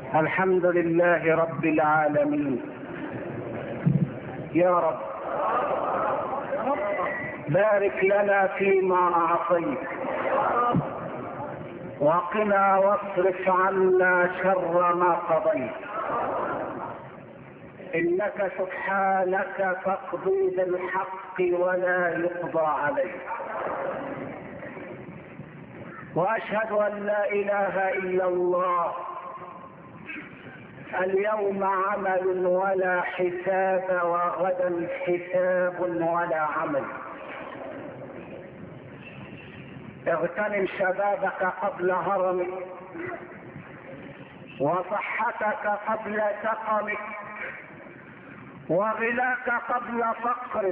الحمد لله رب العالمين. يا رب بارك لنا فيما أعطيت، وقنا واصرف عنا شر ما قضيت، إنك سبحانك تقضي بالحق ولا يقضى عليك. وأشهد أن لا إله إلا الله، اليوم عمل ولا حساب، وغدا حساب ولا عمل. اغتنم شبابك قبل هرمك، وصحتك قبل سقمك، وغناك قبل فقرك،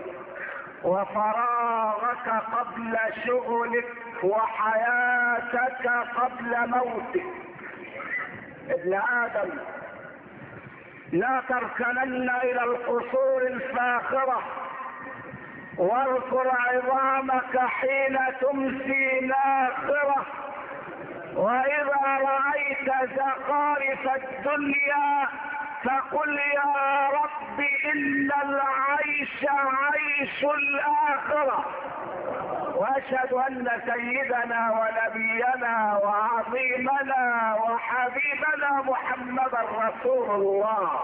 وفراغك قبل شغلك، وحياتك قبل موتك. ابن آدم، لا تركنن إلى القصور الفاخرة، واذكر عظامك حين تمسي ناخرة. وإذا رأيت زخارف الدنيا فقل يا رب إن العيش عيش الآخرة. وأشهد أن سيدنا ونبينا وعظيمنا وحبيبنا محمدا رسول الله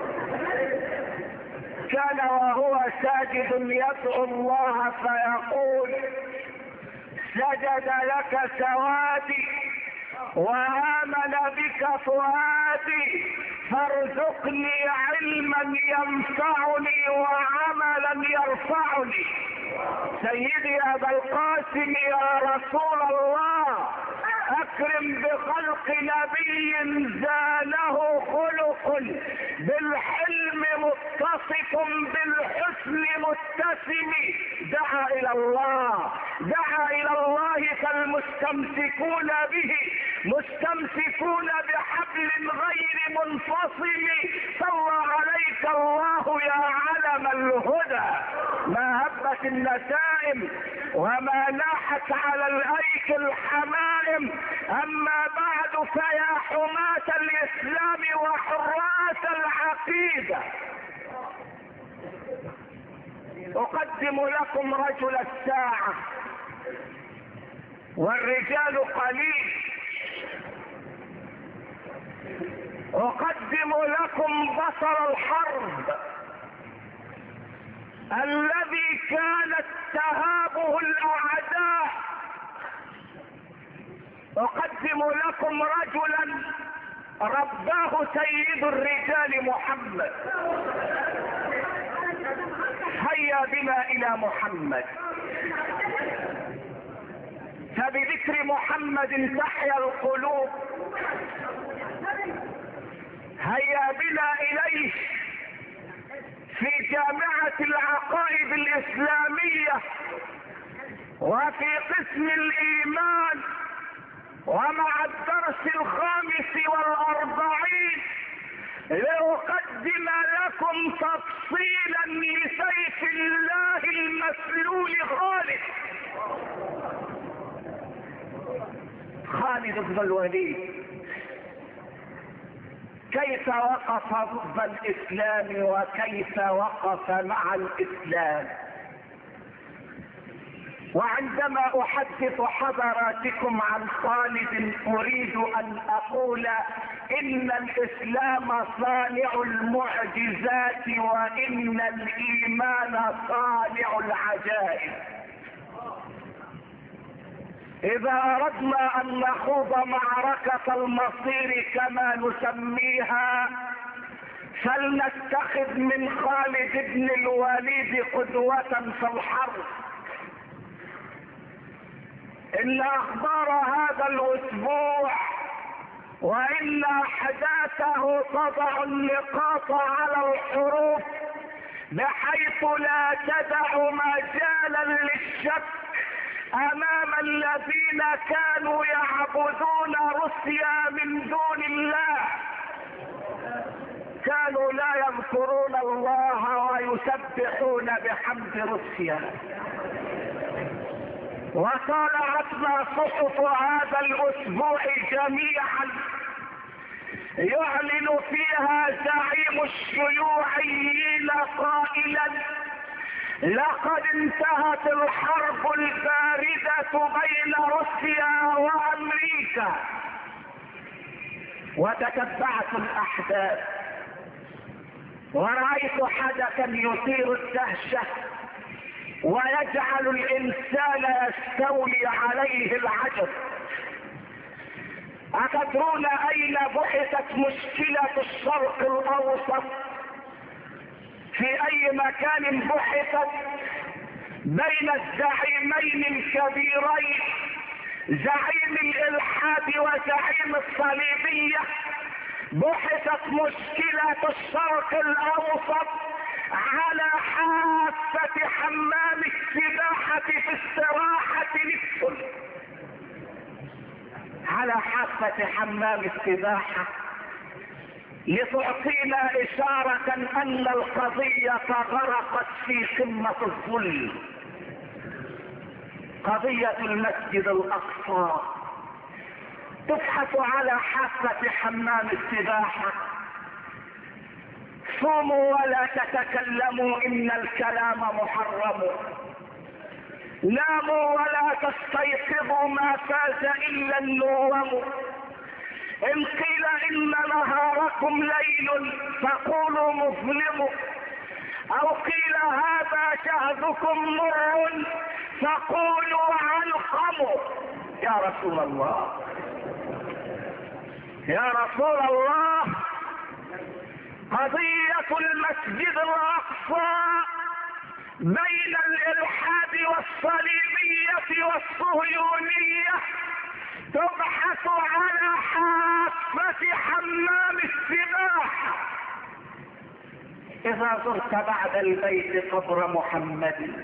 كان وهو ساجد يدعو الله فيقول: سجد لك سوادي وآمن بك فؤادي، فارزقني علما ينفعني وعملا يرفعني. سيدي أبا القاسم يا رسول الله، أكرم بخلق نبي زانه خلق، بالحلم متصف بالحسن متسم. دعا إلى الله فالمستمسكون به مستمسكون بحبل غير منفصم. صلى عليك الله يا علم الهدى، ما هبت النسائم وما لاحت على الأيك الحمائم. أما بعد، فيا حماة الإسلام وحراس العقيدة، أقدم لكم رجل الساعة، والرجال قليل. أقدم لكم بطل الحرب الذي كانت تهابه الأعداء. أقدم لكم رجلا رباه سيد الرجال محمد. هيا بنا إلى محمد، فبذكر محمد تحيا القلوب. هيا بنا إليه في جامعة العقائد الإسلامية وفي قسم الإيمان، ومع الدرس 45 لأقدم لكم تفصيلا لسيف الله المسلول خالد بن الوليد. كيف وقف ضد الإسلام وكيف وقف مع الإسلام. وعندما أحدث حضراتكم عن خالد أريد أن أقول إن الإسلام صانع المعجزات، وإن الإيمان صانع العجائب. إذا أردنا أن نخوض معركة المصير كما نسميها، فلنتخذ من خالد بن الوليد قدوة في الحرب. إن أخبار هذا الأسبوع وإن أحداثه تضع النقاط على الحروف، بحيث لا تدع مجالا للشك أمام الذين كانوا يعبدون روسيا من دون الله. كانوا لا يذكرون الله ويسبحون بحمد روسيا. وطالعتنا صحف هذا الأسبوع جميعا يعلن فيها زعيم الشيوعيين قائلا: لقد انتهت الحرب الباردة بين روسيا وامريكا. وتتبعت الاحداث ورأيت حدثا يثير الدهشة ويجعل الانسان يستولي عليه العجب. أتدرون أين بحثت مشكلة الشرق الأوسط؟ في أي مكان بحثت؟ بين الزعيمين الكبيرين، زعيم الإلحاد وزعيم الصليبية. بحثت مشكلة الشرق الأوسط على حافة حمام السباحة في استراحة نيكسون، على حافة حمام السباحة، لتعطينا إشارة أن القضية غرقت في قمة الظلم. قضية المسجد الأقصى تبحث على حافة حمام السباحة. صوموا ولا تتكلموا إن الكلام محرم، ناموا ولا تستيقظوا ما فاز إلا النوم. إن قيل إن نهاركم ليل فقولوا مظلم، أو قيل هذا شهدكم مر فقولوا علقم. يا رسول الله، يا رسول الله، قضية المسجد الأقصى بين الإلحاد والصليبية والصهيونية تبحث على حافة حمام السباحة. إذا زرت بعد البيت قبر محمد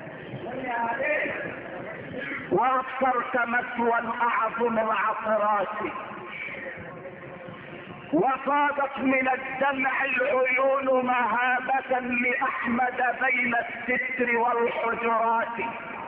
وأبصرت مثوى أعظم العثرات وفاضت من الدمع العيون مهابة لأحمد بين الستر والحجرات،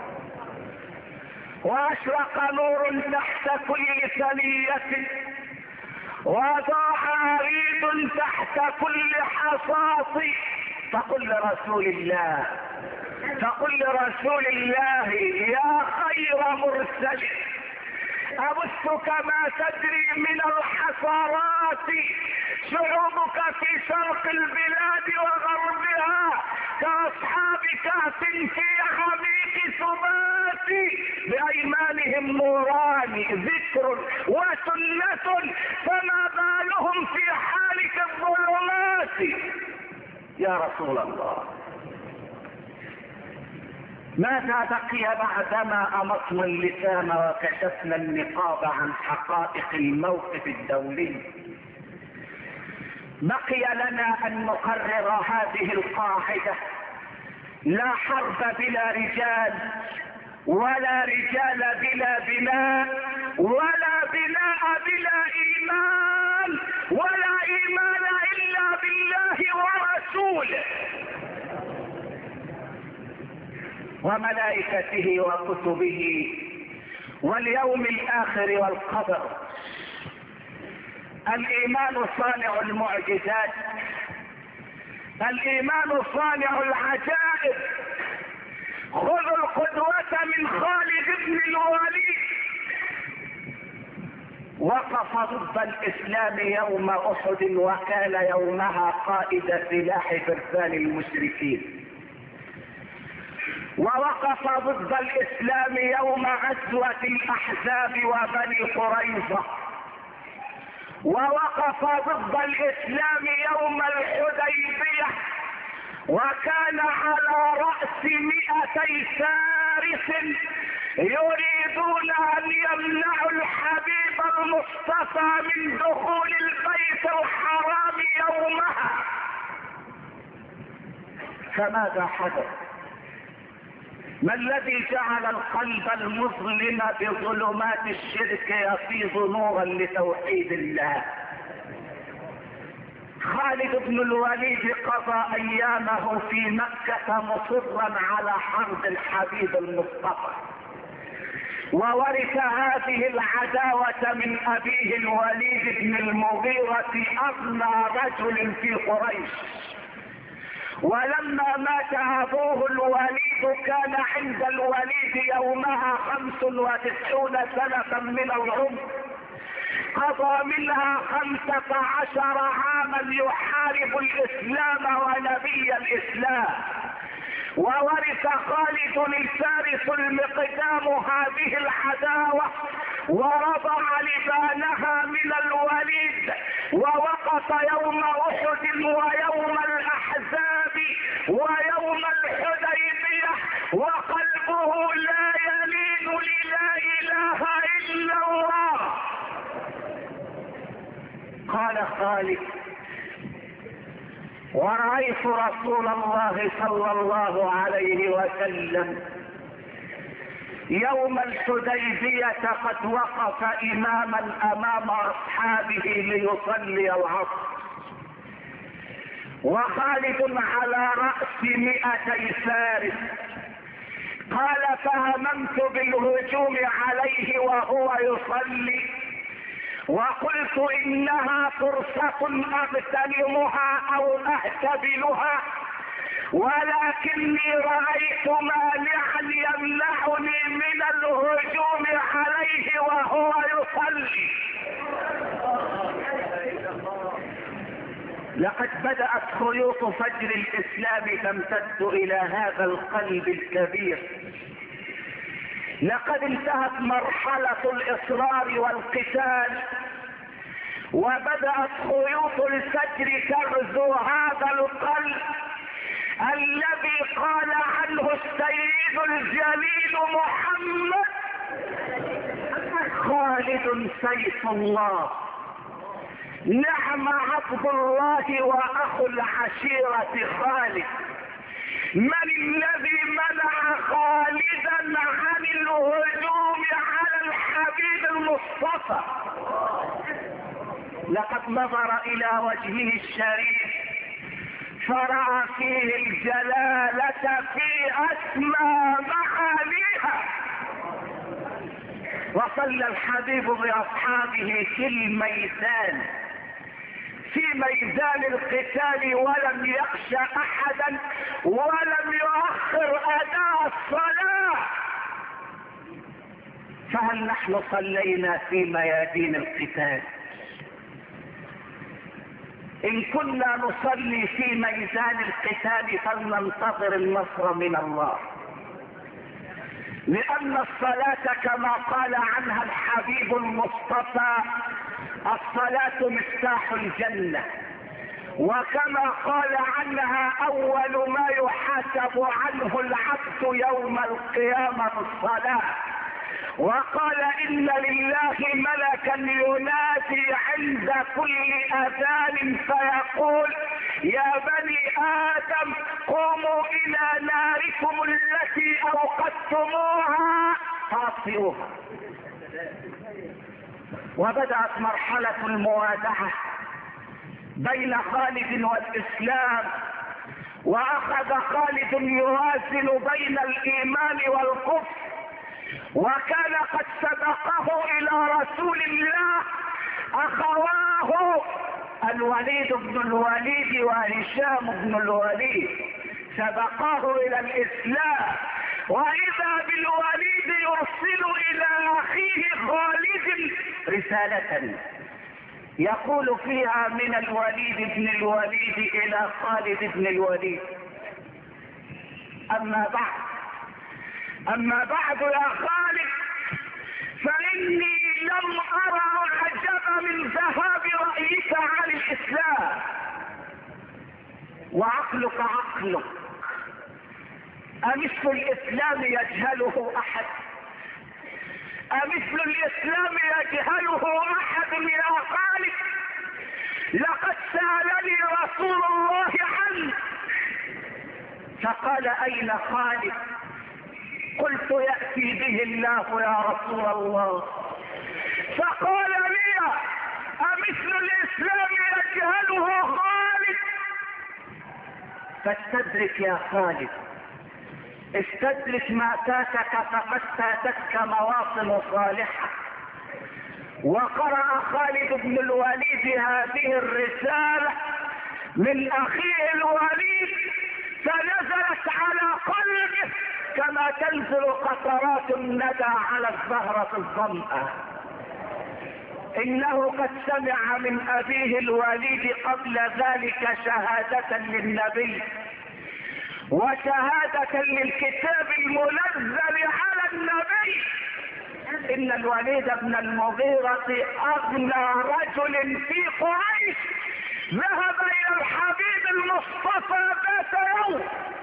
وأشرق نور تحت كل ثنية، وضاع عريض تحت كل حصاص. فقل لرسول الله، فقل لرسول الله: يا خير مرسل، أبث كما تدري من الحصارات. شعوبك في شرق البلاد وغربها كأصحاب كهف في عميق ثبات، بأيمانهم نوران ذكر وسنة، فما بالهم في حالك الظلمات. يا رسول الله، ماذا بقي بعدما أمطنا اللسان وكشفنا النقاب عن حقائق الموقف الدولي؟ بقي لنا أن نقرر هذه القاعدة: لا حرب بلا رجال، ولا رجال بلا بناء، ولا بناء بلا إيمان، ولا إيمان إلا بالله ورسوله وملائكته وكتبه واليوم الآخر والقدر. الإيمان صانع المعجزات، الإيمان صانع العجائب. خذوا القدوة من خالد بن الوليد، وقف ضد الإسلام يوم أحد، وكان يومها قائد سلاح فرسان المشركين. ووقف ضد الإسلام يوم غزوة الأحزاب وبني قريظة. ووقف ضد الإسلام يوم الحديبية، وكان على رأس 200 فارس يريدون أن يمنعوا الحبيب المصطفى من دخول البيت الحرام يومها. فماذا حدث؟ ما الذي جعل القلب المظلم بظلمات الشرك يفيض نورا لتوحيد الله؟ خالد بن الوليد قضى ايامه في مكة مصرا على حرب الحبيب المصطفى، وورث هذه العداوة من أبيه الوليد بن المغيرة أغنى رجل في قريش. ولما مات أبوه الوليد كان عند الوليد يومها 95 سنة من العمر، قضى منها 15 عاما يحارب الإسلام ونبي الإسلام. وورث خالد الفارس المقدام هذه العداوة ورضع لبانها من الوليد، ووقف يوم أحد ويوم الأحزاب ويوم الحديبية وقلبه لا يلين للا إله إلا الله. قال خالد: ورأيت رسول الله صلى الله عليه وسلم يوم الحديبية قد وقف إماما أمام أصحابه ليصلي العصر، وخالد على رأس 200 فارس. قال: فهممت بالهجوم عليه وهو يصلي، وقلت إنها فرصة أغتنمها أو أهتبلها، ولكني رأيت مانعا يمنعني من الهجوم عليه وهو يصلي. لقد بدأت خيوط فجر الإسلام تمتد إلى هذا القلب الكبير. لقد انتهت مرحلة الإصرار والقتال، وبدأت خيوط الفجر تغزو هذا القلب الذي قال عنه السيد الجليل محمد: خالد سيف الله، نعم عبد الله واخو العشيرة خالد. من الذي منع خالدا عن الهجوم على الحبيب المصطفى؟ لقد نظر الى وجهه الشريف فرأى فيه الجلالة في اسمى معانيها. وصلى الحبيب باصحابه في الميدان، في ميدان القتال، ولم يخش احدا ولم يؤخر اداء الصلاة. فهل نحن صلينا في ميادين القتال؟ ان كنا نصلي في ميدان القتال فلننتظر النصر من الله، لان الصلاة كما قال عنها الحبيب المصطفى: الصلاة مفتاح الجنة. وكما قال عنها: اول ما يحاسب عنه العبد يوم القيامة الصلاة. وقال: ان لله ملكا ينادي عند كل اذان فيقول: يا بني ادم قوموا الى ناركم التي اوقدتموها فاطفئوها. وبدأت مرحلة الموادعة بين خالد والإسلام، وأخذ خالد يوازن بين الإيمان والكفر، وكان قد سبقه إلى رسول الله أخواه الوليد بن الوليد وهشام بن الوليد، سبقاه إلى الإسلام. وإذا بالوليد يرسل إلى أخيه خالد رسالة يقول فيها من الوليد بن الوليد إلى خالد بن الوليد: أما بعد يا خالد، فإني لم أرى عجب من ذهاب رأيك عن الإسلام، وعقلك عقلك. أمثل الإسلام يجهله أحد؟ أمثل الإسلام يجهله أحد يا خالد؟ لقد سألني رسول الله عنه فقال: أين خالد؟ قلت: يأتي به الله يا رسول الله. فقال لي: أمثل الإسلام يجهله خالد؟ فاستدرك يا خالد، استدرك ما فاتك فقد فاتتك مواطن صالحة. وقرأ خالد بن الوليد هذه الرسالة من اخيه الوليد فنزلت على قلبه كما تنزل قطرات الندى على الزهرة الظمأة. انه قد سمع من ابيه الوليد قبل ذلك شهادة للنبي وشهادة للكتاب المنزل على النبي ان الوليد بن المغيرة اغنى رجل في قريش ذهب الى الحبيب المصطفى ذات يوم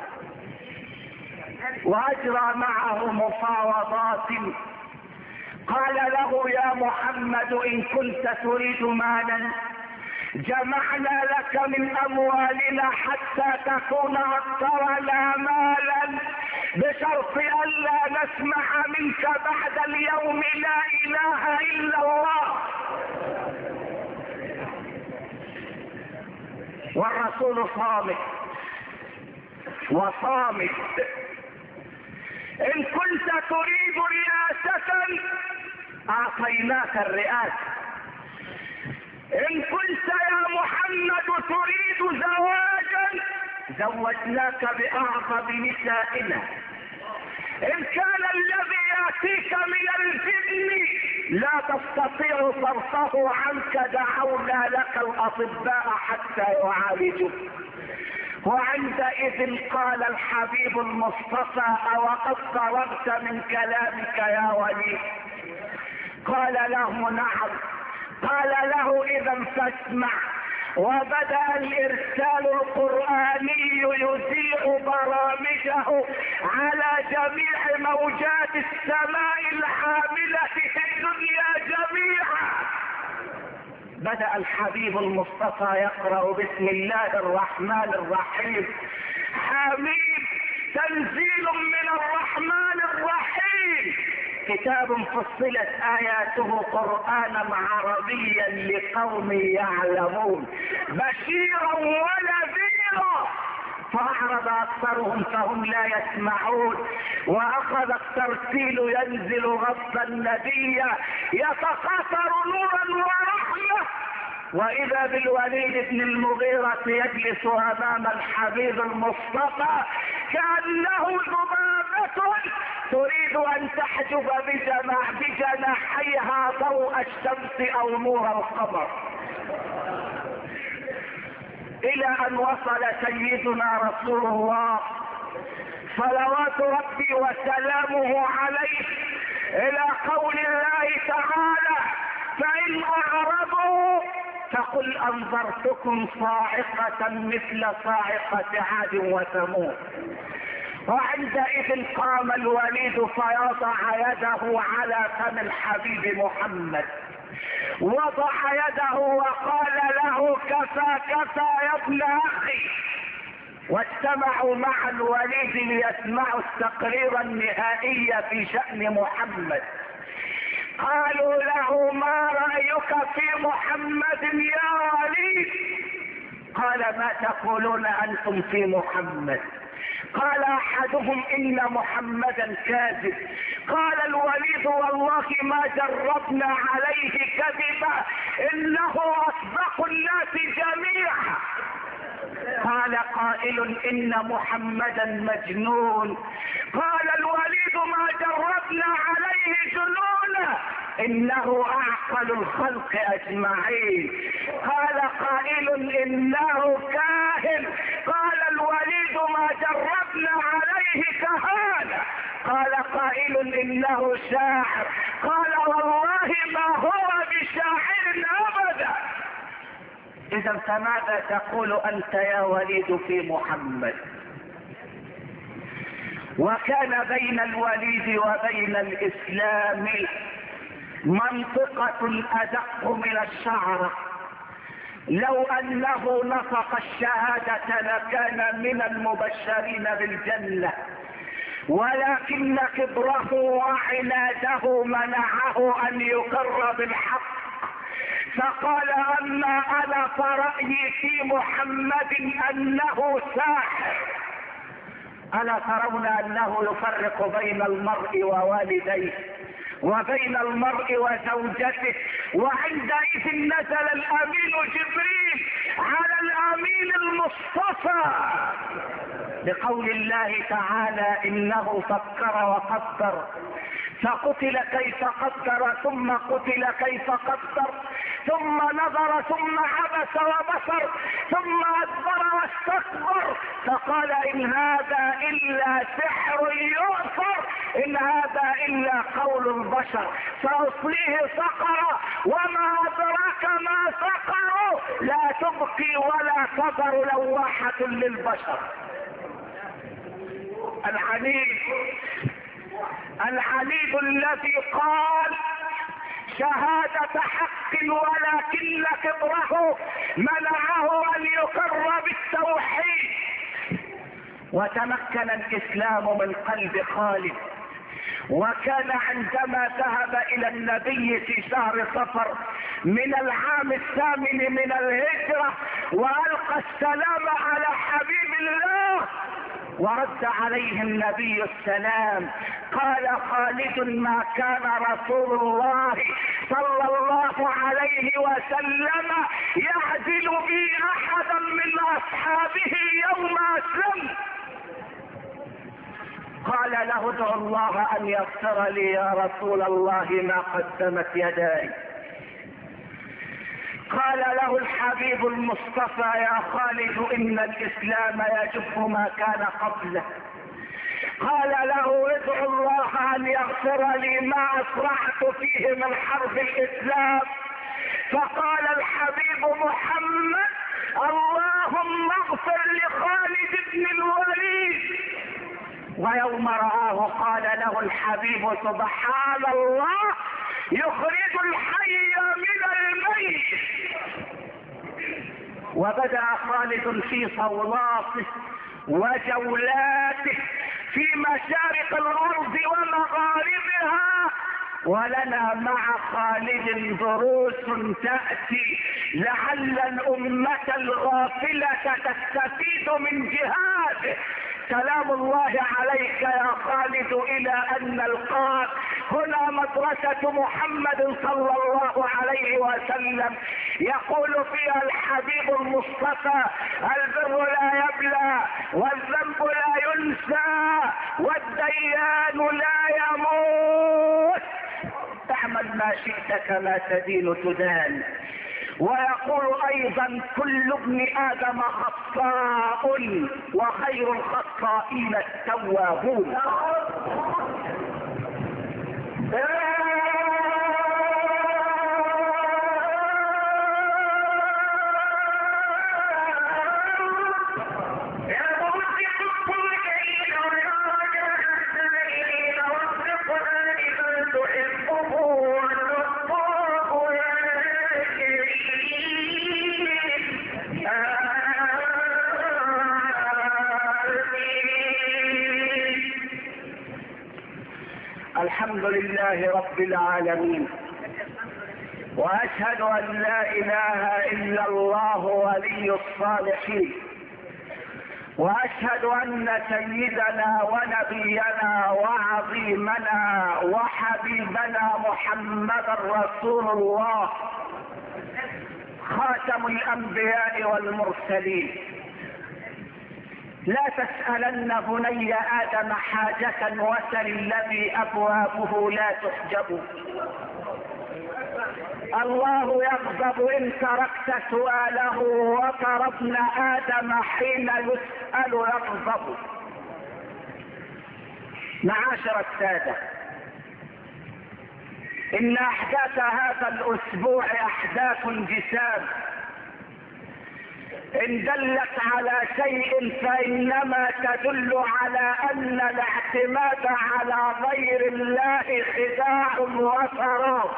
واجرى معه مفاوضات. قال له يا محمد ان كنت تريد مالا جمعنا لك من اموالنا حتى تكون اكثرنا مالا بشرط الا نسمع منك بعد اليوم لا اله الا الله. والرسول صامت وصامت. ان كنت تريد رئاسة اعطيناك الرئاسة، ان كنت يا محمد تريد زواجا زوجناك باعظم نسائنا، ان كان الذي ياتيك من الجن لا تستطيع صرفه عنك دعونا لك الاطباء حتى يعالجوك. وعندئذ قال الحبيب المصطفى اوقد فرغت من كلامك يا وليد؟ قال له نعم. قال له اذا فاسمع. وبدأ الارسال القرآني يذيع برامجه على جميع موجات السماء الحاملة في الدنيا جميعا. بدأ الحبيب المصطفى يقرأ بسم الله الرحمن الرحيم. حميد تنزيل من الرحمن الرحيم، كتاب فصلت آياته قرآنا عربيا لقوم يعلمون بشيرا ونذيرا. فأعرض أكثرهم فهم لا يسمعون. وأخذ الترتيل ينزل غصا نديا يتقاطر نورا ورحمة. وإذا بالوليد بن المغيرة يجلس أمام الحبيب المصطفى كأنه ذبابة تريد أن تحجب بجناحيها ضوء الشمس أو نور القمر. إلى أن وصل سيدنا رسول الله صلوات ربي وسلامه عليه إلى قول الله تعالى فإن أعرضوا فقل أنذرتكم صاعقة مثل صاعقة عاد وثمود. وعندئذ قام الوليد فيضع يده على فم الحبيب محمد، وضع يده وقال له كفى كفى يا ابن اخي. واجتمعوا مع الوليد ليسمعوا التقرير النهائي في شأن محمد. قالوا له ما رأيك في محمد يا وليد؟ قال ما تقولون انتم في محمد؟ قال احدهم ان محمدا كاذب. قال الوليد والله ما جربنا عليه كذبا انه اصدق الناس جميعا. قال قائل ان محمدا مجنون. قال الوليد ما جربنا عليه جنونا انه اعقل الخلق اجمعين. قال قائل انه كاهن. قال الوليد ما جربنا عليه كهانة. قال قائل انه شاعر. قال والله ما هو بشاعر ابدا. اذا فماذا تقول انت يا وليد في محمد؟ وكان بين الوليد وبين الاسلام منطقة ادق من الشعرة. لو انه نطق الشهادة لكان من المبشرين بالجنة، ولكن كبره وعناده منعه ان يقر بالحق. فقال اما انا فرأيي في محمد انه ساحر. ألا ترون أنه يفرق بين المرء ووالديه وبين المرء وزوجته؟ وعندئذ نزل الأمين جبريل على الأمين المصطفى بقول الله تعالى: إنه فكر وقدر فقتل كيف قدر ثم قتل كيف قدر ثم نظر ثم عبس وبصر ثم أدبر واستكبر فقال: إن هذا إلا سحر يؤثر، إن هذا إلا قول البشر، سأصليه سقر وما أدراك ما سقر، لا تبقي ولا تذر لواحة للبشر. العنيد الذي قال شهادة حق ولكن كبره منعه أن يقر بالتوحيد. وتمكن الإسلام من قلب خالد، وكان عندما ذهب إلى النبي في شهر صفر من العام 8 من الهجرة وألقى السلام على حبيب الله ورد عليه النبي السلام، قال خالد: ما كان رسول الله صلى الله عليه وسلم يعدل بي أحدا من أصحابه يوم أسلم. قال له: ادعو الله أن يغفر لي يا رسول الله ما قدمت يداي. قال له الحبيب المصطفى: يا خالد إن الإسلام يجب ما كان قبله. قال له: ادعو الله أن يغفر لي ما أسرعت فيه من حرب الإسلام. فقال الحبيب محمد: اللهم اغفر لخالد بن الوليد. ويوم رآه قال له الحبيب: سبحان الله يخرج الحي من الميت. وبدأ خالد في صولاته وجولاته في مشارق الأرض ومغاربها، ولنا مع خالد دروس تأتي لعل الأمة الغافلة تستفيد من جهاده. سلام الله عليك يا خالد إلى أن نلقاك. هنا مدرسة محمد صلى الله عليه وسلم، يقول فيها الحبيب المصطفى: البر لا يبلى والذنب لا ينسى والديان لا يموت، اعمل ما شئت كما تدين تدان. ويقول ايضا: كل ابن ادم خطاء وخير الخطائين التوابون. الحمد لله رب العالمين، واشهد ان لا اله الا الله ولي الصالحين، واشهد ان سيدنا ونبينا وعظيمنا وحبيبنا محمدا رسول الله خاتم الانبياء والمرسلين. لا تسألن بني آدم حاجة وسل الذي أبوابه لا تحجب. الله يغضب إن تركت سؤاله، وترى ابن آدم حين يسأل يغضب. معاشر السادة، إن أحداث هذا الأسبوع أحداث جسام، إن دلت على شيء فإنما تدل على أن الاعتماد على غير الله خداع وفراغ.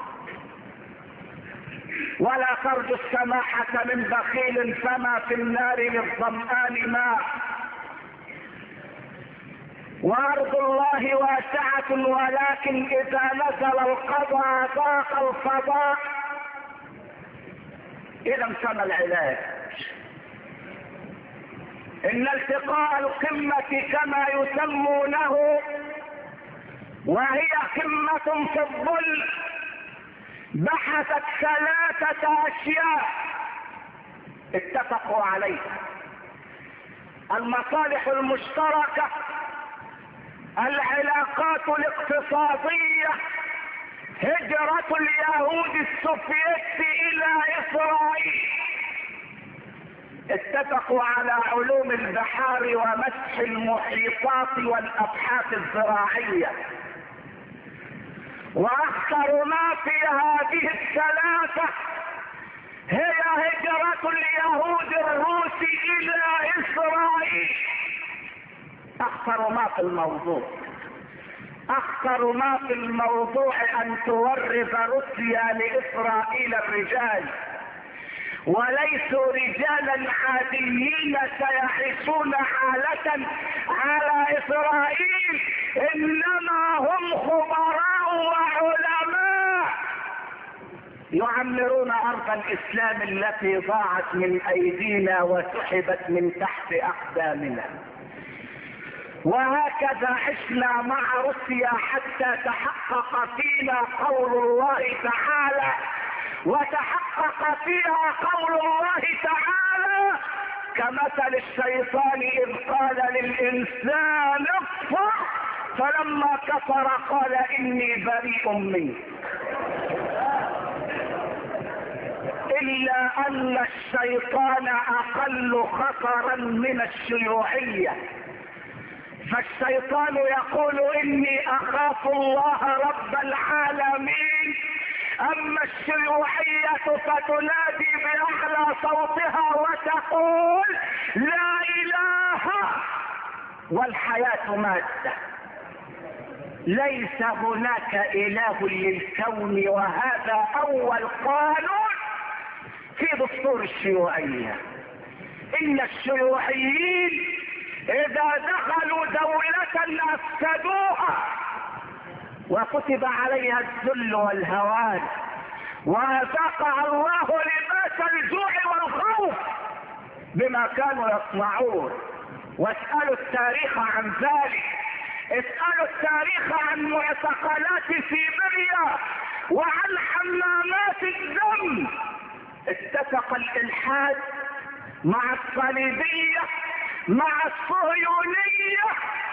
ولا ترجو السماحة من بخيل فما في النار للظمآن ماء. وأرض الله واسعة ولكن إذا نزل القضاء ضاق الفضاء. إذا كان العلاج ان التقاء القمة كما يسمونه وهي قمة في الظل بحثت 3 أشياء اتفقوا عليها: المصالح المشتركة، العلاقات الاقتصادية، هجرة اليهود السوفيت الى اسرائيل. اتفقوا على علوم البحار ومسح المحيطات والابحاث الزراعية. واخطر ما في هذه ال3 هي هجرة اليهود الروس الى اسرائيل. اخطر ما في الموضوع، اخطر ما في الموضوع ان تورث روسيا لاسرائيل الرجال، وليسوا رجالا عاديين سيعيشون حالة على اسرائيل، انما هم خبراء وعلماء يعمرون ارض الاسلام التي ضاعت من ايدينا وسحبت من تحت اقدامنا. وهكذا عشنا مع روسيا حتى تحقق فينا قول الله تعالى، وتحقق فيها قول الله تعالى: كمثل الشيطان اذ قال للانسان اكفر فلما كفر قال اني بريء منك. الا ان الشيطان اقل خطرا من الشيوعية، فالشيطان يقول اني اخاف الله رب العالمين، اما الشيوعية فتنادي باعلى صوتها وتقول لا اله والحياة مادة، ليس هناك اله للكون. وهذا اول قانون في دستور الشيوعية، ان الشيوعيين اذا دخلوا دولة افسدوها وكتب عليها الذل والهوان، واذاقها الله لباس الجوع والخوف بما كانوا يصنعون. واسألوا التاريخ عن ذلك، اسألوا التاريخ عن معتقلات سيبيريا وعن حمامات الدم. اتفق الالحاد مع الصليبية مع الصهيونية،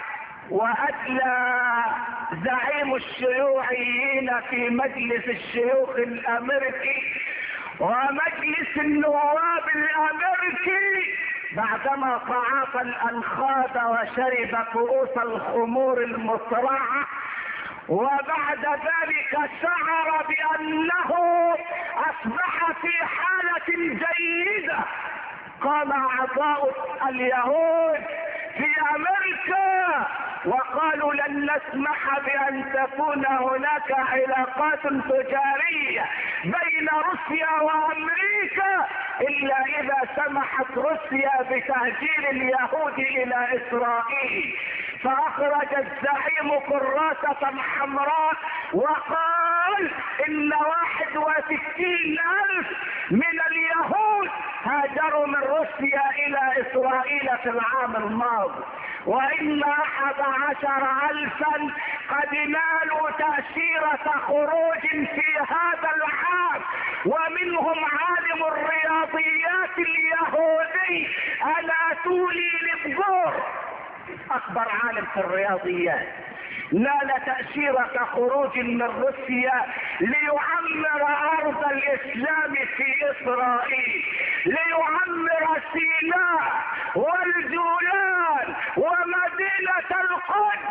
وأدلى زعيم الشيوعيين في مجلس الشيوخ الامريكي ومجلس النواب الامريكي بعدما تعاطى الانخاذ وشرب كؤوس الخمور المصرعة، وبعد ذلك شعر بانه اصبح في حالة جيدة، قام اعضاء اليهود في امريكا وقالوا لن نسمح بان تكون هناك علاقات تجارية بين روسيا وامريكا الا اذا سمحت روسيا بتهجير اليهود الى اسرائيل. فاخرج الزعيم كراسة حمراء وقال ان 61,000 من اليهود هاجروا من روسيا الى اسرائيل في العام الماضي، وان 11,000 قد نالوا تأشيرة خروج في هذا العام، ومنهم عالم الرياضيات اليهودي اناتولي ليبزور، اكبر عالم في الرياضيات، نال تأشيرة خروج من روسيا ليعمر ارض الاسلام في اسرائيل، ليعمر سيناء والجولان ومدينة القدس.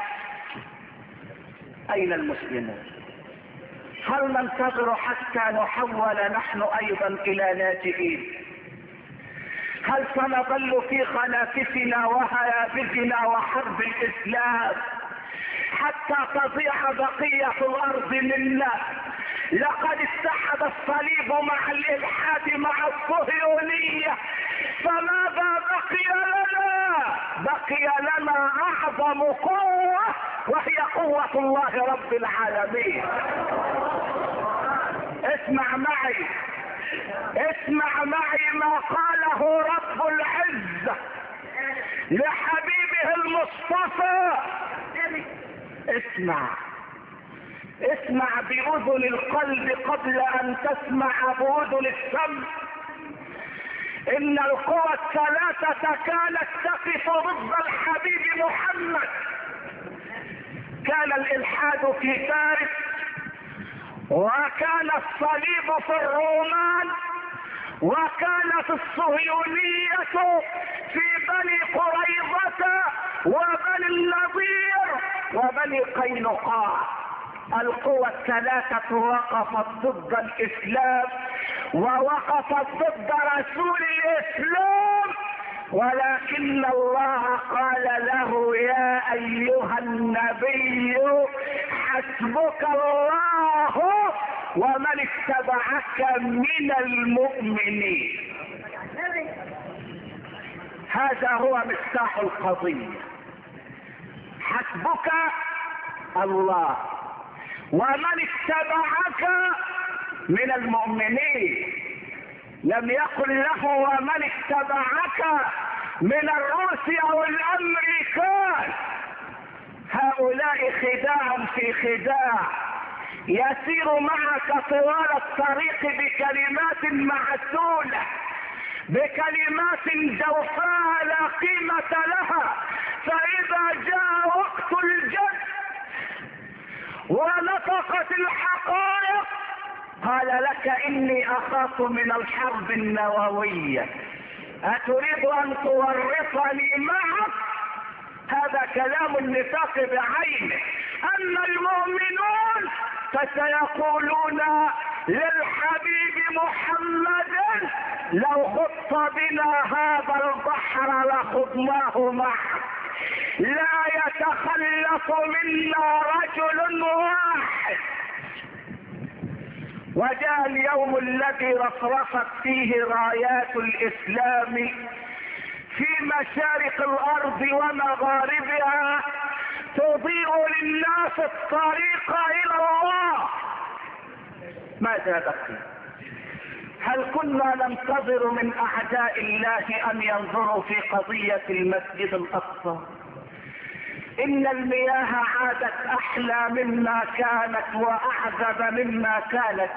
اين المسلمون؟ هل ننتظر حتى نحول نحن ايضا الى لاجئين؟ هل سنظل في خلافسنا وهيافسنا وحرب الاسلام حتى تضيع بقية الارض منا؟ لقد اتحد الصليب مع الالحاد مع الصهيونية، فماذا بقي لنا؟ بقي لنا اعظم قوة وهي قوة الله رب العالمين. اسمع معي، اسمع معي ما قاله رب العزة لحبيبه المصطفى. اسمع بأذن القلب قبل أن تسمع بأذن السمع. إن القوى الثلاثة كانت تقف ضد الحبيب محمد. كان الإلحاد في فارس، وكان الصليب في الرومان، وكانت الصهيونية في بني قريظة وبني النضير وبني قينقاع. القوى الثلاثة وقفت ضد الإسلام ووقفت ضد رسول الإسلام، ولكن الله قال له يا أيها النبي حسبك الله ومن اتبعك من المؤمنين. هذا هو مفتاح القضية. حسبك الله ومن اتبعك من المؤمنين. لم يقل له ومن اتبعك من الروس او الامريكان. هؤلاء خداع في خداع، يسير معك طوال الطريق بكلمات معسولة، بكلمات جوفاء لا قيمة لها، فإذا جاء وقت الجد ونطقت الحقائق قال لك إني أخاف من الحرب النووية، أتريد أن تورطني معك؟ هذا كلام النفاق بعينه. أما المؤمنون فسيقولون للحبيب محمد لو خط بنا هذا البحر لخضناه معك، لا يتخلف منا رجل واحد. وجاء اليوم الذي رفرفت فيه رايات الإسلام في مشارق الأرض ومغاربها، تضيء للناس الطريق إلى الله. ماذا بقي؟ هل كنا ننتظر من أعداء الله أن ينظروا في قضية المسجد الأقصى؟ إن المياه عادت أحلى مما كانت وأعذب مما كانت.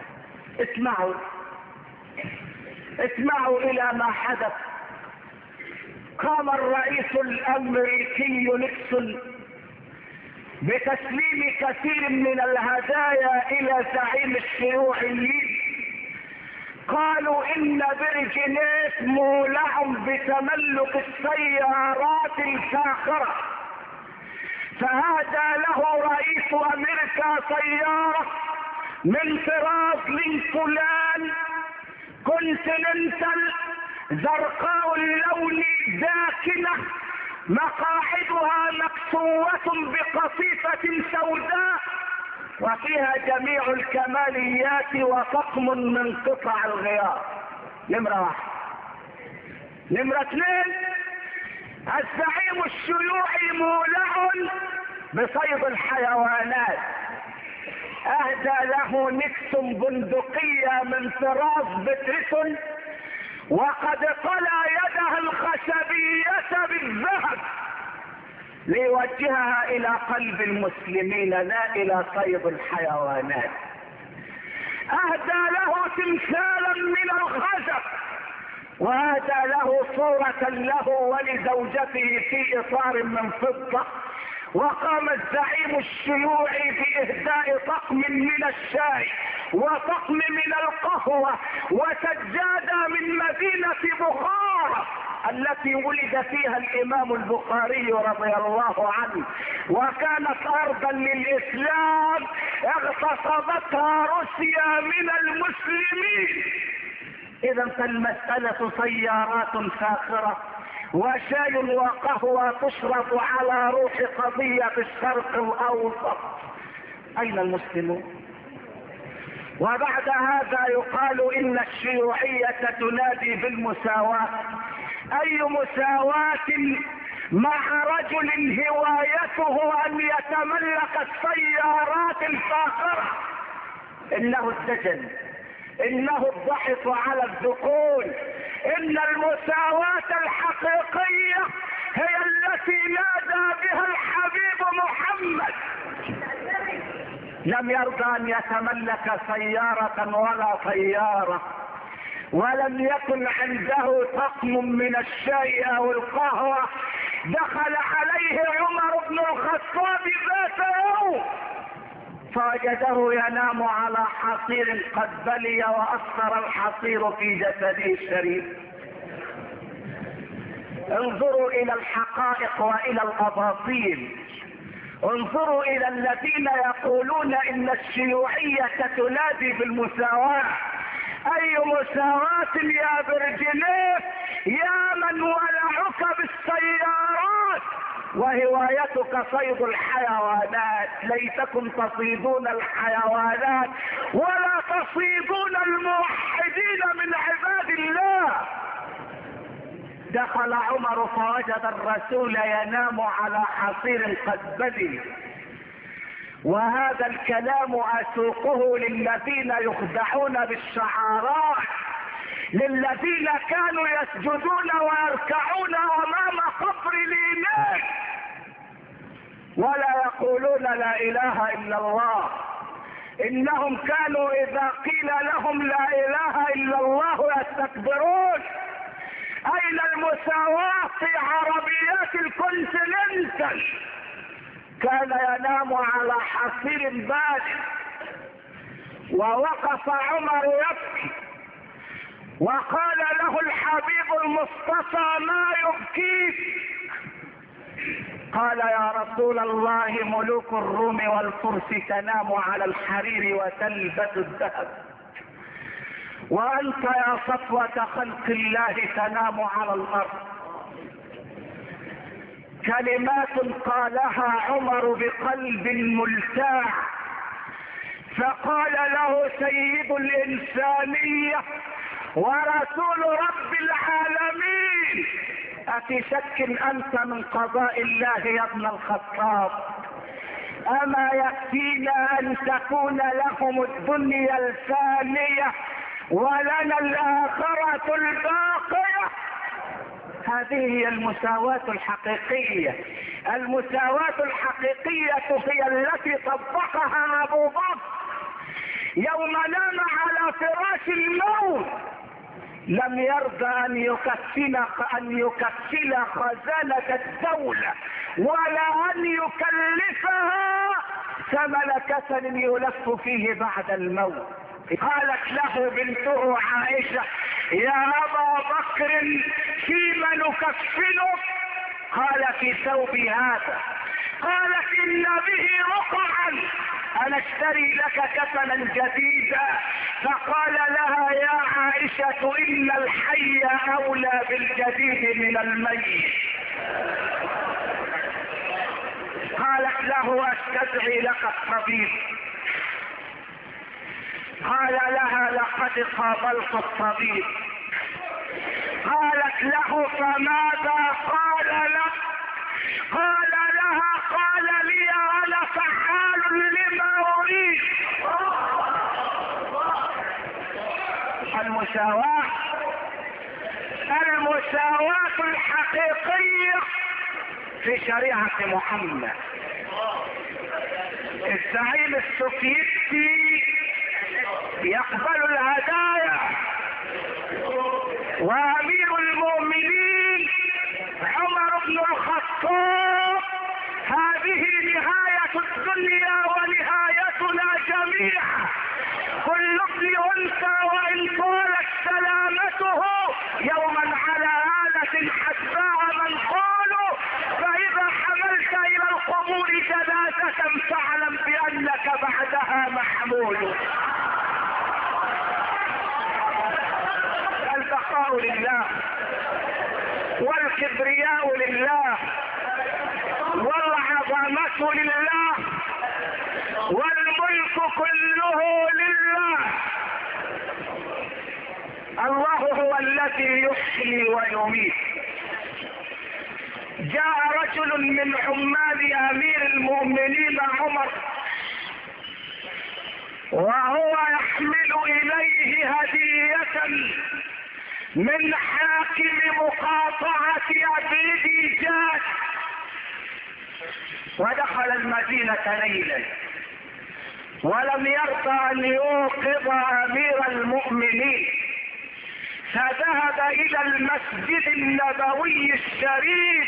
اسمعوا إلى ما حدث. قام الرئيس الأمريكي نيكسون بتسليم كثير من الهدايا إلى زعيم الشيوعيين. قالوا إن برجينيت مولع بتملك السيارات الفاخرة، فهدى له رئيس أمريكا سيارة من طراز لينكولن كونتيننتال زرقاء اللون داكنة، مقاعدها مكسوة بقطيفة سوداء وفيها جميع الكماليات وطقم من قطع الغيار. نمرة 1. نمرة 2، الزعيم الشيوعي مولع بصيد الحيوانات، اهدى له نيكسون بندقية من طراز بتريسون، وقد طلى يدها الخشبية بالذهب ليوجهها الى قلب المسلمين لا الى صيد الحيوانات. اهدى له تمثالا من الخشب، وهدى له صورة له ولزوجته في اطار من فضة. وقام الزعيم الشيوعي باهداء طقم من الشاي وطقم من القهوة وسجادة من مدينة بخارى التي ولد فيها الامام البخاري رضي الله عنه، وكانت ارضا للاسلام اغتصبتها روسيا من المسلمين. اذا فالمسألة سيارات فاخرة وشاي وقهوة تشرب على روح قضية الشرق الاوسط. اين المسلمون؟ وبعد هذا يقال ان الشيوعية تنادي بالمساواة. اي مساواة مع رجل هوايته ان يتملك السيارات الفاخرة؟ انه الدجل، انه الضحك على الذقون. ان المساواة الحقيقية التي نادى بها الحبيب محمد. لم يرضى ان يتملك سيارة ولا طيارة، ولم يكن عنده طقم من الشاي او القهوة. دخل عليه عمر بن الخطاب ذات يوم فوجده ينام على حصير قد بلي واثر الحصير في جسده الشريف. انظروا الى الحقائق والى الاباطيل. انظروا الى الذين يقولون ان الشيوعية تنادي بالمساواة. اي مساواة يا برجليف يا من ولعك بالسيارات وهوايتك صيد الحيوانات. ليتكم تصيدون الحيوانات ولا تصيدون الموحدين من عباد الله. دخل عمر فوجد الرسول ينام على حصير قد بلي. وهذا الكلام اسوقه للذين يخدعون بالشعارات، للذين كانوا يسجدون ويركعون امام قبر الإمام ولا يقولون لا اله الا الله. انهم كانوا اذا قيل لهم لا اله الا الله يستكبرون. اين المساواة في عربيات الكونتيننتال؟ كان ينام على حصير بارد. ووقف عمر يبكي وقال له الحبيب المصطفى ما يبكيك؟ قال يا رسول الله ملوك الروم والفرس تنام على الحرير وتلبس الذهب، وانت يا صفوة خلق الله تنام على الارض. كلمات قالها عمر بقلب ملتاع، فقال له سيد الانسانية ورسول رب العالمين افي شك انت من قضاء الله يا ابن الخطاب؟ اما يكفينا ان تكون لهم الدنيا الفانية ولنا الاخرة الباقية؟ هذه هي المساواة الحقيقية. المساواة الحقيقية هي التي طبقها ابو بكر يوم نام على فراش الموت. لم يرضى ان يكفل خزانة الدولة ولا ان يكلفها ثمن كفن يلف فيه بعد الموت. قالت له بنته عائشة يا ابا بكر فيما نكفنك؟ قال في ثوب هذا. قالت ان به رقعا انا اشتري لك كفنا جديدا. فقال لها يا عائشة ان الحي اولى بالجديد من الميت. قالت له استدعي لك الطبيب. قال لها لقد قابلت الطبيب. قالت له فماذا قال لك؟ قال لها قال لي انا فعال لما اريد. المساواة الحقيقية في شريعة محمد. الزعيم السوفيتي يقبل الهدايا، وامير المؤمنين عمر بن الخطاب هذه نهاية الدنيا ونهايتنا جميعا. كل ابن انثى وان طالت سلامته يوما على آلة حسباء منقول، فاذا حملت الى القبور جنازة فاعلم بانك بعدها محمول. البقاء لله والكبرياء لله والعظمة لله والملك كله لله. الله هو الذي يحيي ويميت. جاء رجل من عمال امير المؤمنين عمر وهو يحمل اليه هدية من حاكم مقاطعة ابي ديجان ودخل المدينة ليلا ولم يرضى ان يوقظ امير المؤمنين، فذهب الى المسجد النبوي الشريف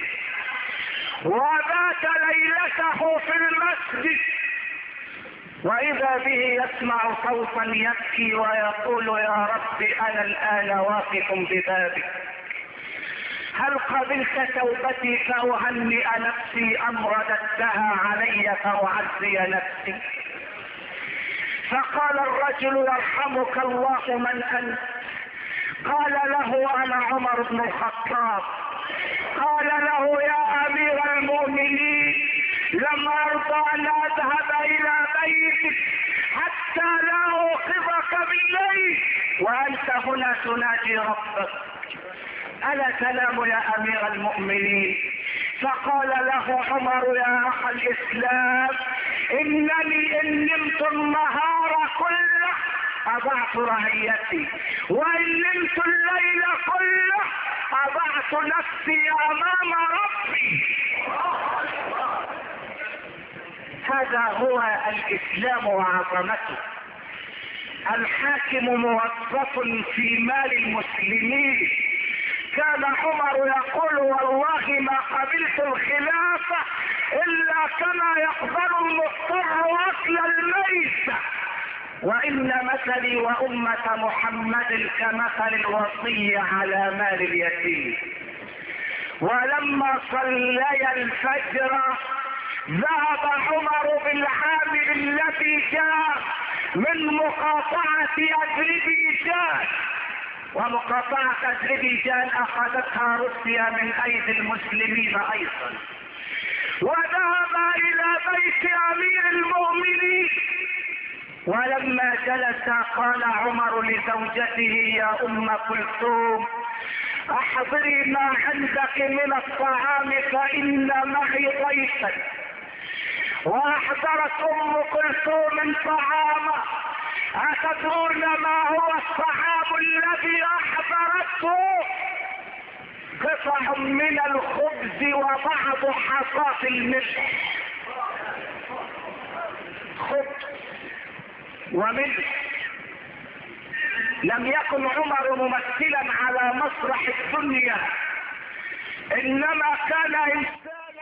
وبات ليلته في المسجد، واذا به يسمع صوتا يبكي ويقول يا رب انا الان واقف ببابك، هل قبلت توبتي فاهنئ نفسي ام رددتها علي فاعزي نفسي؟ فقال الرجل يرحمك الله من انت؟ قال له انا عمر بن الخطاب. قال له يا امير المؤمنين لم ارضى ان اذهب الى بيتك حتى لا اوقظك بالليل وانت هنا تناجي ربك، الا تنام يا امير المؤمنين؟ فقال له عمر يا اخ الاسلام انني ان نمت النهار كله اضعت رعيتي، وان نمت الليل كله اضعت نفسي امام ربي. هذا هو الاسلام وعظمته. الحاكم موظف في مال المسلمين. كان عمر يقول والله ما قبلت الخلافة الا كما يقبل المضطر اكل الميت، وان مثلي وامة محمد كمثل الوصي على مال اليتيم. ولما صلي الفجر ذهب عمر بالعامل الذي جاء من مقاطعة أذربيجان، ومقاطعة أذربيجان أخذتها روسيا من أيدي المسلمين أيضا، وذهب إلى بيت أمير المؤمنين. ولما جلس قال عمر لزوجته يا ام كلثوم احضري ما عندك من الطعام فان معي ضيفا. واحضرت ام كلثوم طعاما. اتدرون ما هو الطعام الذي احضرته؟ قطع من الخبز وبعض حصاة الملح، خبز وملح. لم يكن عمر ممثلا على مسرح الدنيا، انما كان انسانا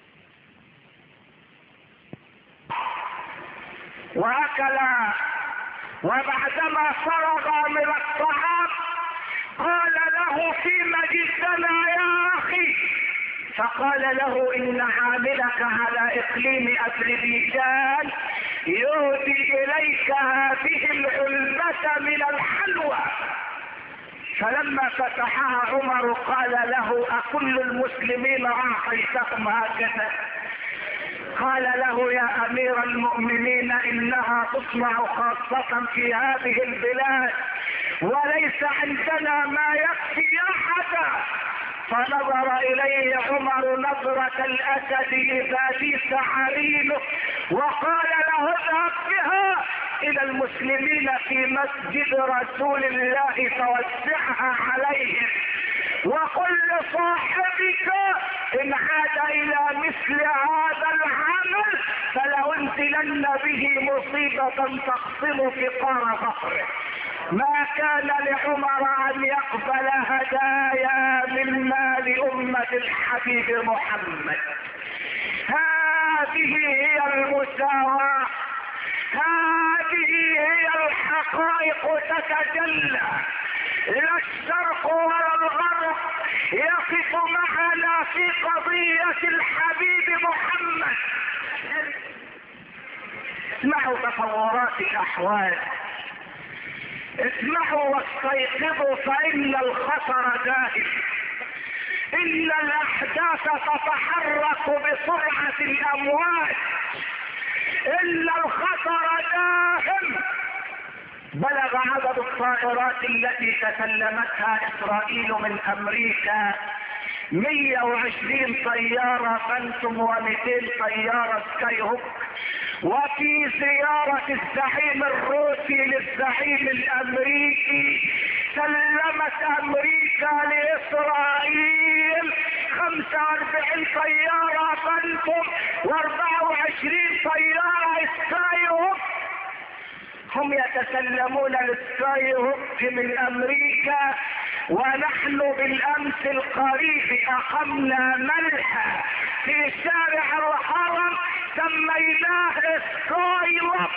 واكل. وبعدما فرغ من الطعام قال له فيما جئتنا يا اخي؟ فقال له ان عاملك على اقليم اذربيجان يهدي اليك هذه العلبة من الحلوى. فلما فتحها عمر قال له اكل المسلمين اعطيتهم هكذا؟ قال له يا امير المؤمنين انها تصنع خاصة في هذه البلاد وليس عندنا ما يكفي احدا. فنظر اليه عمر نظرة الاسد اذا ليس عرينه وقال له اذهب بها الى المسلمين في مسجد رسول الله فوزعها عليهم، وقل لصاحبك ان عاد الى مثل هذا العمل فلأنزلن به مصيبة تقسم فقار ظهره. ما كان لعمر ان يقبل هدايا من مال امة الحبيب محمد. هذه هي المساواة، هذه هي الحقائق تتجلى. لا الشرق ولا الغرب يقف معنا في قضية الحبيب محمد. اسمعوا تطورات الاحوال، اسمعوا واستيقظوا فان الخطر داهم. ان الاحداث تتحرك بسرعة الامواج، ان الخطر داهم. بلغ عدد الطائرات التي تسلمتها اسرائيل من امريكا 120 طيارة فانتوم و200 طيارة سكاي هوك. وفي زيارة الزعيم الروسي للزعيم الامريكي سلمت امريكا لاسرائيل 45 طيارة فانتم و24 طيارة سكاي هوك. هم يتسلمون السكاي هوك من امريكا، ونحن بالامس القريب اقمنا ملحة في شارع الهرم سميناه سكاي هوك.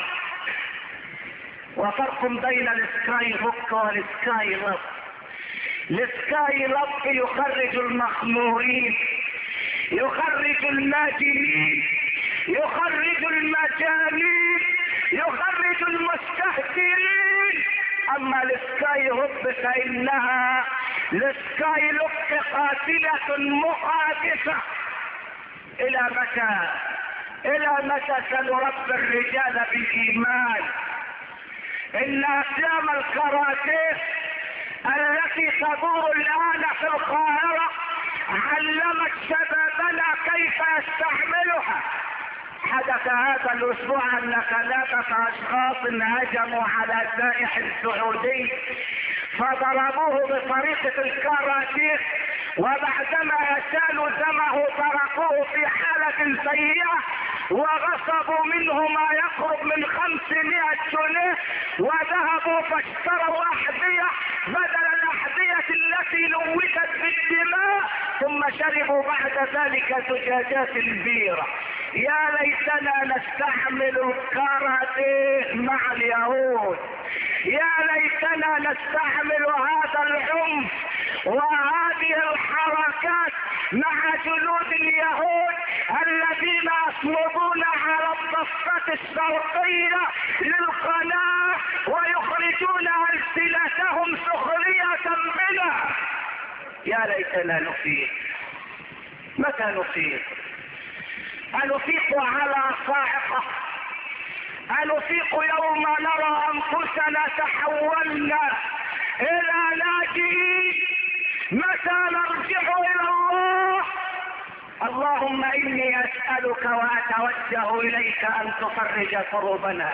وفرق بين السكاي هوك والسكاي لوب. السكاي لوب يخرج المخمورين، يخرج الناجمين، يخرج المجانين، يخرج المستهترين. اما السكاي هوب فانها السكاي لوب قاتلة مقادسة. الى متى؟ الى متى سنربي الرجال بالايمان؟ ان افلام الكاراتيه التي تدور الان في القاهرة علمت شبابنا كيف يستعملها. حدث هذا الاسبوع ان 3 اشخاص هجموا على سائح سعودي فضربوه بطريقة الكاراتيه، وبعدما اشالوا دمه تركوه في حالة سيئة وغصبوا منه ما يقرب من 500 جنيه، وذهبوا فاشتروا احذية بدل الاحذية التي لوثت بالدماء، ثم شربوا بعد ذلك زجاجات البيرة. يا ليتنا نستعمل الكاراتيه مع اليهود، يا ليتنا نستعمل هذا العنف وهذه الحركات مع جنود اليهود الذين يصمدون على الضفة الشرقية للقناة ويخرجون ألسنتهم سخرية بنا. يا ليتنا نفيق. متى نفيق؟ أنفيق على صاعقة، أنفيق يوم نرى أنفسنا تحولنا إلى لاجئين. متى نرجع إلى الله؟ اللهم إني أسألك وأتوجه إليك أن تفرج كروبنا.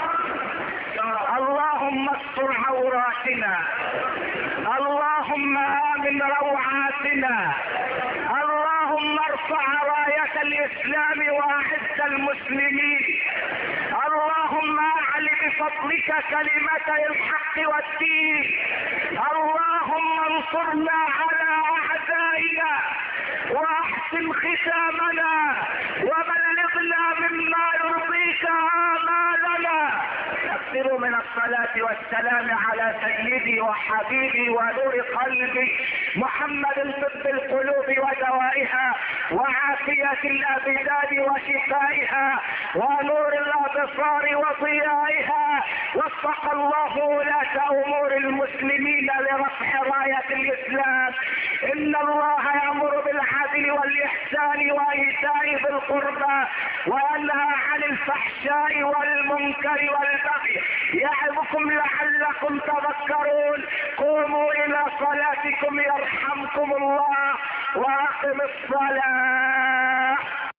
اللهم استر عوراتنا، اللهم آمن روعاتنا، اللهم ارفع راية الإسلام وأعز المسلمين، اللهم أعل بفضلك كلمتي الحق والدين، اللهم انصرنا على أعدائنا واحسن ختامنا وبلغنا مما يرضيك آمالنا. اكثروا من الصلاة والسلام على سيدي وحبيبي ونور قلبي محمد طب القلوب ودوائها وعافية الأبدان وشفائها ونور الأبصار وضيائها. وفق الله ولاة أمور المسلمين لرفع راية الإسلام. إن الله يأمر بالعدل والإحسان وإيتاء ذي القربى وينهى عن الفحشاء والمنكر والبغي يعظكم لعلكم تذكرون. قوموا إلى صلاتكم يرحمكم الله وأقم الصلاة.